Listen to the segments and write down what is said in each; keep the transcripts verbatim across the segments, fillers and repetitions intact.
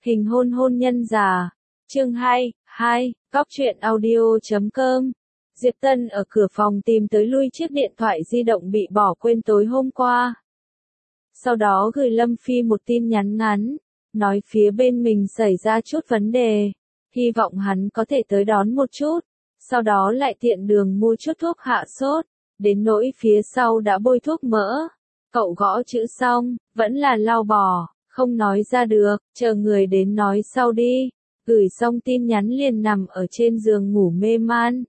Hình hôn hôn nhân già. Chương hai, hai, góc truyện audio chấm com. Diệp Tân ở cửa phòng tìm tới lui chiếc điện thoại di động bị bỏ quên tối hôm qua. Sau đó gửi Lâm Phi một tin nhắn ngắn, nói phía bên mình xảy ra chút vấn đề, hy vọng hắn có thể tới đón một chút, sau đó lại tiện đường mua chút thuốc hạ sốt, đến nỗi phía sau đã bôi thuốc mỡ. Cậu gõ chữ xong, vẫn là lau bỏ, không nói ra được, chờ người đến nói sau đi. Gửi xong tin nhắn liền nằm ở trên giường ngủ mê man.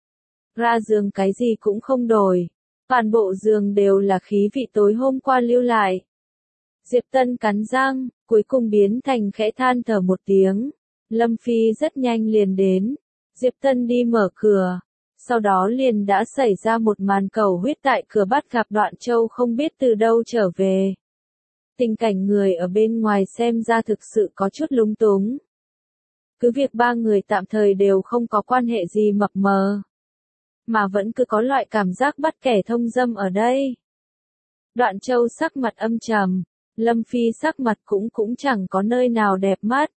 Ra giường cái gì cũng không đổi, toàn bộ giường đều là khí vị tối hôm qua lưu lại. Diệp Tân cắn răng, cuối cùng biến thành khẽ than thở một tiếng. Lâm Phi rất nhanh liền đến. Diệp Tân đi mở cửa. Sau đó liền đã xảy ra một màn cầu huyết tại cửa bắt gặp Đoạn Châu không biết từ đâu trở về. Tình cảnh người ở bên ngoài xem ra thực sự có chút lung túng. Cứ việc ba người tạm thời đều không có quan hệ gì mập mờ, mà vẫn cứ có loại cảm giác bắt kẻ thông dâm ở đây. Đoạn Châu sắc mặt âm trầm, Lâm Phi sắc mặt cũng cũng chẳng có nơi nào đẹp mắt.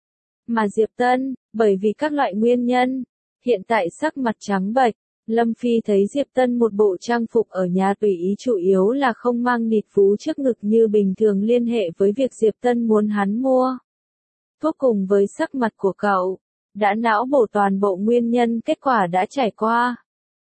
Mà Diệp Tân, bởi vì các loại nguyên nhân, hiện tại sắc mặt trắng bệch. Lâm Phi thấy Diệp Tân một bộ trang phục ở nhà tùy ý chủ yếu là không mang nịt phú trước ngực như bình thường liên hệ với việc Diệp Tân muốn hắn mua thuốc, cùng với sắc mặt của cậu, đã não bổ toàn bộ nguyên nhân kết quả đã trải qua.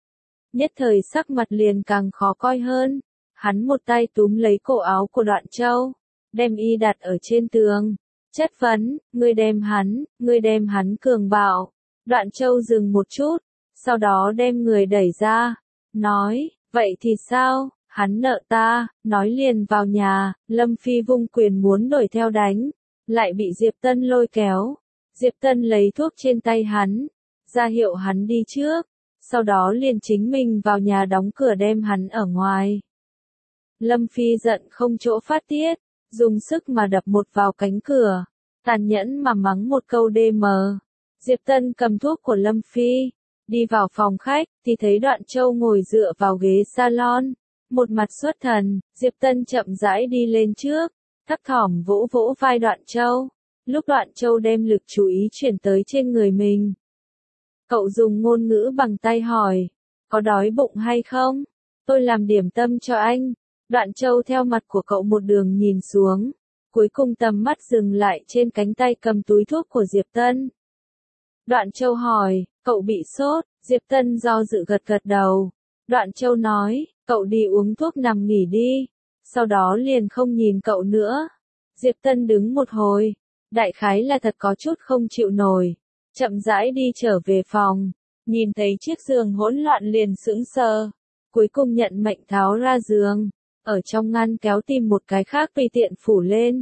Nhất thời sắc mặt liền càng khó coi hơn, hắn một tay túm lấy cổ áo của Đoạn Châu, đem y đặt ở trên tường, chất vấn, ngươi đem hắn, ngươi đem hắn cường bạo. Đoạn Châu dừng một chút, sau đó đem người đẩy ra, nói, vậy thì sao, hắn nợ ta, nói liền vào nhà. Lâm Phi vung quyền muốn đuổi theo đánh, lại bị Diệp Tân lôi kéo. Diệp Tân lấy thuốc trên tay hắn, ra hiệu hắn đi trước, sau đó liền chính mình vào nhà đóng cửa đem hắn ở ngoài. Lâm Phi giận không chỗ phát tiết, dùng sức mà đập một vào cánh cửa, tàn nhẫn mà mắng một câu đê mờ. Diệp Tân cầm thuốc của Lâm Phi, đi vào phòng khách, thì thấy Đoạn Châu ngồi dựa vào ghế salon, một mặt xuất thần. Diệp Tân chậm rãi đi lên trước, thấp thỏm vỗ vỗ vai Đoạn Châu, lúc Đoạn Châu đem lực chú ý chuyển tới trên người mình. Cậu dùng ngôn ngữ bằng tay hỏi, có đói bụng hay không? Tôi làm điểm tâm cho anh. Đoạn Châu theo mặt của cậu một đường nhìn xuống, cuối cùng tầm mắt dừng lại trên cánh tay cầm túi thuốc của Diệp Tân. Đoạn Châu hỏi, cậu bị sốt? Diệp Tân do dự gật gật đầu. Đoạn Châu nói, cậu đi uống thuốc nằm nghỉ đi. Sau đó liền không nhìn cậu nữa. Diệp Tân đứng một hồi, đại khái là thật có chút không chịu nổi, chậm rãi đi trở về phòng, nhìn thấy chiếc giường hỗn loạn liền sững sờ, cuối cùng nhận mệnh tháo ra giường, ở trong ngăn kéo tìm một cái khác tùy tiện phủ lên.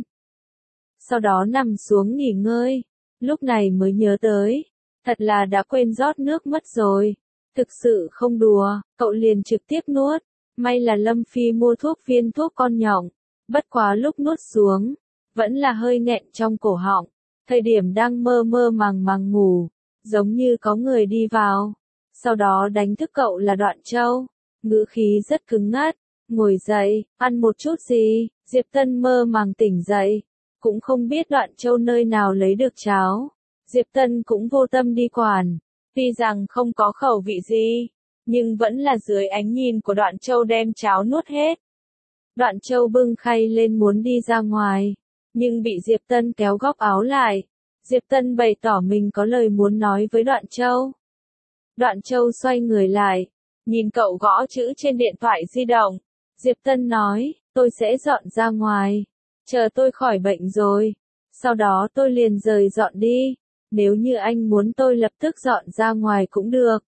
Sau đó nằm xuống nghỉ ngơi, lúc này mới nhớ tới, thật là đã quên rót nước mất rồi. Thực sự không đùa, cậu liền trực tiếp nuốt. May là Lâm Phi mua thuốc viên thuốc con nhộng, bất quá lúc nuốt xuống, vẫn là hơi nghẹn trong cổ họng. Thời điểm đang mơ mơ màng màng ngủ, giống như có người đi vào, sau đó đánh thức cậu là Đoạn Châu, ngữ khí rất cứng ngắt, ngồi dậy, ăn một chút gì. Diệp Tân mơ màng tỉnh dậy, cũng không biết Đoạn Châu nơi nào lấy được cháo. Diệp Tân cũng vô tâm đi quản, tuy rằng không có khẩu vị gì, nhưng vẫn là dưới ánh nhìn của Đoạn Châu đem cháo nuốt hết. Đoạn Châu bưng khay lên muốn đi ra ngoài, nhưng bị Diệp Tân kéo góc áo lại. Diệp Tân bày tỏ mình có lời muốn nói với Đoạn Châu. Đoạn Châu xoay người lại, nhìn cậu gõ chữ trên điện thoại di động. Diệp Tân nói, tôi sẽ dọn ra ngoài, chờ tôi khỏi bệnh rồi, sau đó tôi liền rời dọn đi. Nếu như anh muốn tôi lập tức dọn ra ngoài cũng được.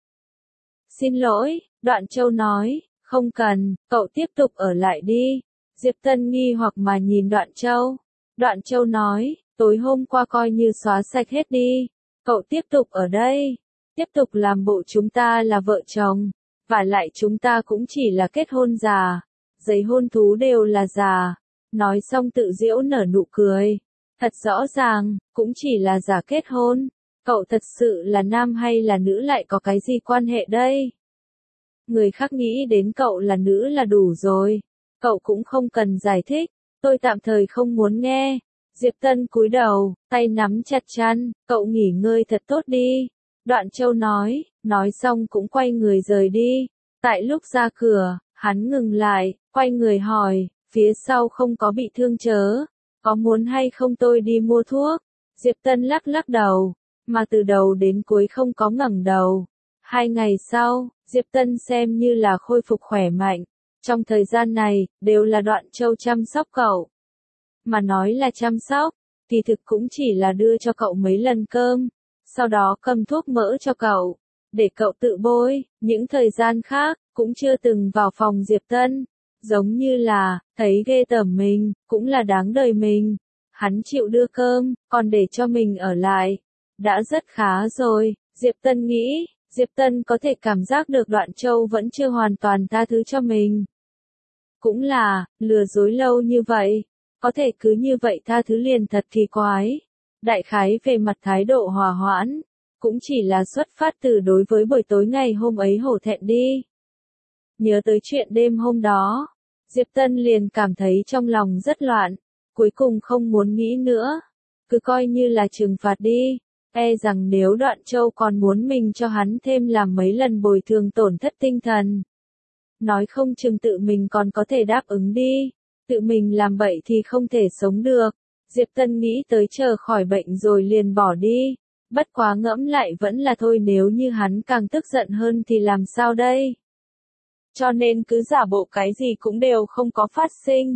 Xin lỗi, Đoạn Châu nói, không cần, cậu tiếp tục ở lại đi. Diệp Tân nghi hoặc mà nhìn Đoạn Châu. Đoạn Châu nói, tối hôm qua coi như xóa sạch hết đi, cậu tiếp tục ở đây, tiếp tục làm bộ chúng ta là vợ chồng, và lại chúng ta cũng chỉ là kết hôn giả, giấy hôn thú đều là giả. Nói xong tự giễu nở nụ cười. Thật rõ ràng, cũng chỉ là giả kết hôn. Cậu thật sự là nam hay là nữ lại có cái gì quan hệ đây? Người khác nghĩ đến cậu là nữ là đủ rồi. Cậu cũng không cần giải thích. Tôi tạm thời không muốn nghe. Diệp Tân cúi đầu, tay nắm chặt chăn, cậu nghỉ ngơi thật tốt đi. Đoạn Châu nói, nói xong cũng quay người rời đi. Tại lúc ra cửa, hắn ngừng lại, quay người hỏi, phía sau không có bị thương chớ, có muốn hay không tôi đi mua thuốc? Diệp Tân lắc lắc đầu, mà từ đầu đến cuối không có ngẩng đầu. Hai ngày sau, Diệp Tân xem như là khôi phục khỏe mạnh. Trong thời gian này, đều là Đoạn Châu chăm sóc cậu. Mà nói là chăm sóc, thì thực cũng chỉ là đưa cho cậu mấy lần cơm, sau đó cầm thuốc mỡ cho cậu, để cậu tự bôi. Những thời gian khác, cũng chưa từng vào phòng Diệp Tân. Giống như là, thấy ghê tởm mình, cũng là đáng đời mình. Hắn chịu đưa cơm, còn để cho mình ở lại. Đã rất khá rồi, Diệp Tân nghĩ. Diệp Tân có thể cảm giác được Đoạn Châu vẫn chưa hoàn toàn tha thứ cho mình. Cũng là, lừa dối lâu như vậy, có thể cứ như vậy tha thứ liền thật kỳ quái. Đại khái về mặt thái độ hòa hoãn, cũng chỉ là xuất phát từ đối với buổi tối ngày hôm ấy hổ thẹn đi. Nhớ tới chuyện đêm hôm đó, Diệp Tân liền cảm thấy trong lòng rất loạn, cuối cùng không muốn nghĩ nữa, cứ coi như là trừng phạt đi. E rằng nếu Đoạn Châu còn muốn mình cho hắn thêm làm mấy lần bồi thường tổn thất tinh thần, nói không chừng tự mình còn có thể đáp ứng đi, tự mình làm bậy thì không thể sống được. Diệp Tân nghĩ tới chờ khỏi bệnh rồi liền bỏ đi, bất quá ngẫm lại vẫn là thôi, nếu như hắn càng tức giận hơn thì làm sao đây? Cho nên cứ giả bộ cái gì cũng đều không có phát sinh.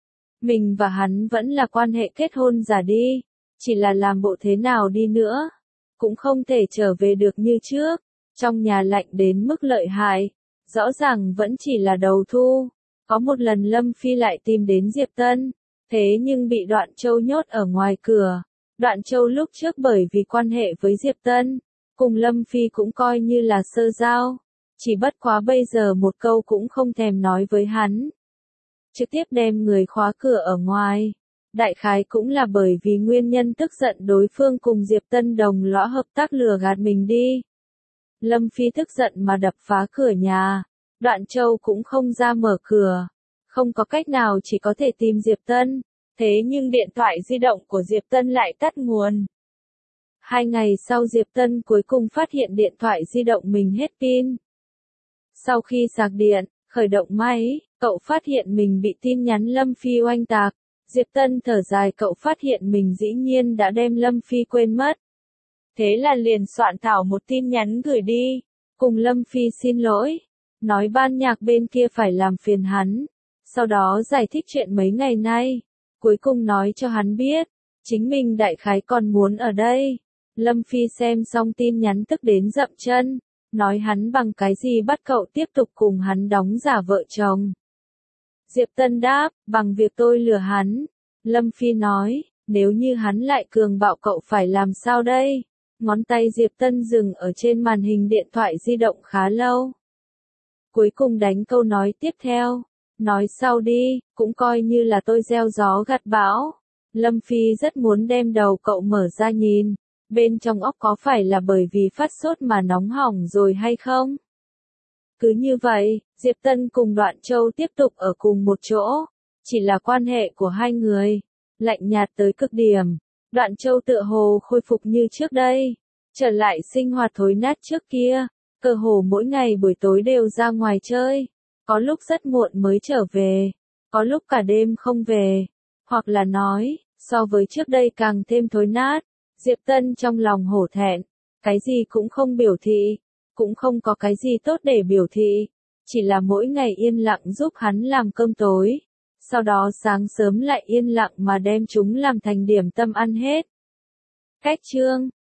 Mình và hắn vẫn là quan hệ kết hôn giả đi. Chỉ là làm bộ thế nào đi nữa, cũng không thể trở về được như trước. Trong nhà lạnh đến mức lợi hại, rõ ràng vẫn chỉ là đầu thu. Có một lần Lâm Phi lại tìm đến Diệp Tân, thế nhưng bị Đoạn Châu nhốt ở ngoài cửa. Đoạn Châu lúc trước bởi vì quan hệ với Diệp Tân, cùng Lâm Phi cũng coi như là sơ giao. Chỉ bất quá bây giờ một câu cũng không thèm nói với hắn. Trực tiếp đem người khóa cửa ở ngoài. Đại khái cũng là bởi vì nguyên nhân tức giận đối phương cùng Diệp Tân đồng lõa hợp tác lừa gạt mình đi. Lâm Phi tức giận mà đập phá cửa nhà. Đoạn Châu cũng không ra mở cửa. Không có cách nào, chỉ có thể tìm Diệp Tân. Thế nhưng điện thoại di động của Diệp Tân lại tắt nguồn. Hai ngày sau Diệp Tân cuối cùng phát hiện điện thoại di động mình hết pin. Sau khi sạc điện, khởi động máy, cậu phát hiện mình bị tin nhắn Lâm Phi oanh tạc. Diệp Tân thở dài, cậu phát hiện mình dĩ nhiên đã đem Lâm Phi quên mất. Thế là liền soạn thảo một tin nhắn gửi đi, cùng Lâm Phi xin lỗi, nói ban nhạc bên kia phải làm phiền hắn, sau đó giải thích chuyện mấy ngày nay, cuối cùng nói cho hắn biết, chính mình đại khái còn muốn ở đây. Lâm Phi xem xong tin nhắn tức đến dậm chân, nói hắn bằng cái gì bắt cậu tiếp tục cùng hắn đóng giả vợ chồng. Diệp Tân đáp, bằng việc tôi lừa hắn. Lâm Phi nói, nếu như hắn lại cường bạo cậu phải làm sao đây? Ngón tay Diệp Tân dừng ở trên màn hình điện thoại di động khá lâu. Cuối cùng đánh câu nói tiếp theo, nói sau đi, cũng coi như là tôi gieo gió gặt bão. Lâm Phi rất muốn đem đầu cậu mở ra nhìn, bên trong óc có phải là bởi vì phát sốt mà nóng hỏng rồi hay không? Cứ như vậy, Diệp Tân cùng Đoạn Châu tiếp tục ở cùng một chỗ. Chỉ là quan hệ của hai người, lạnh nhạt tới cực điểm. Đoạn Châu tựa hồ khôi phục như trước đây, trở lại sinh hoạt thối nát trước kia, cơ hồ mỗi ngày buổi tối đều ra ngoài chơi, có lúc rất muộn mới trở về, có lúc cả đêm không về, hoặc là nói, so với trước đây càng thêm thối nát. Diệp Tân trong lòng hổ thẹn, cái gì cũng không biểu thị, cũng không có cái gì tốt để biểu thị, chỉ là mỗi ngày yên lặng giúp hắn làm cơm tối. Sau đó sáng sớm lại yên lặng mà đem chúng làm thành điểm tâm ăn hết. Cách chương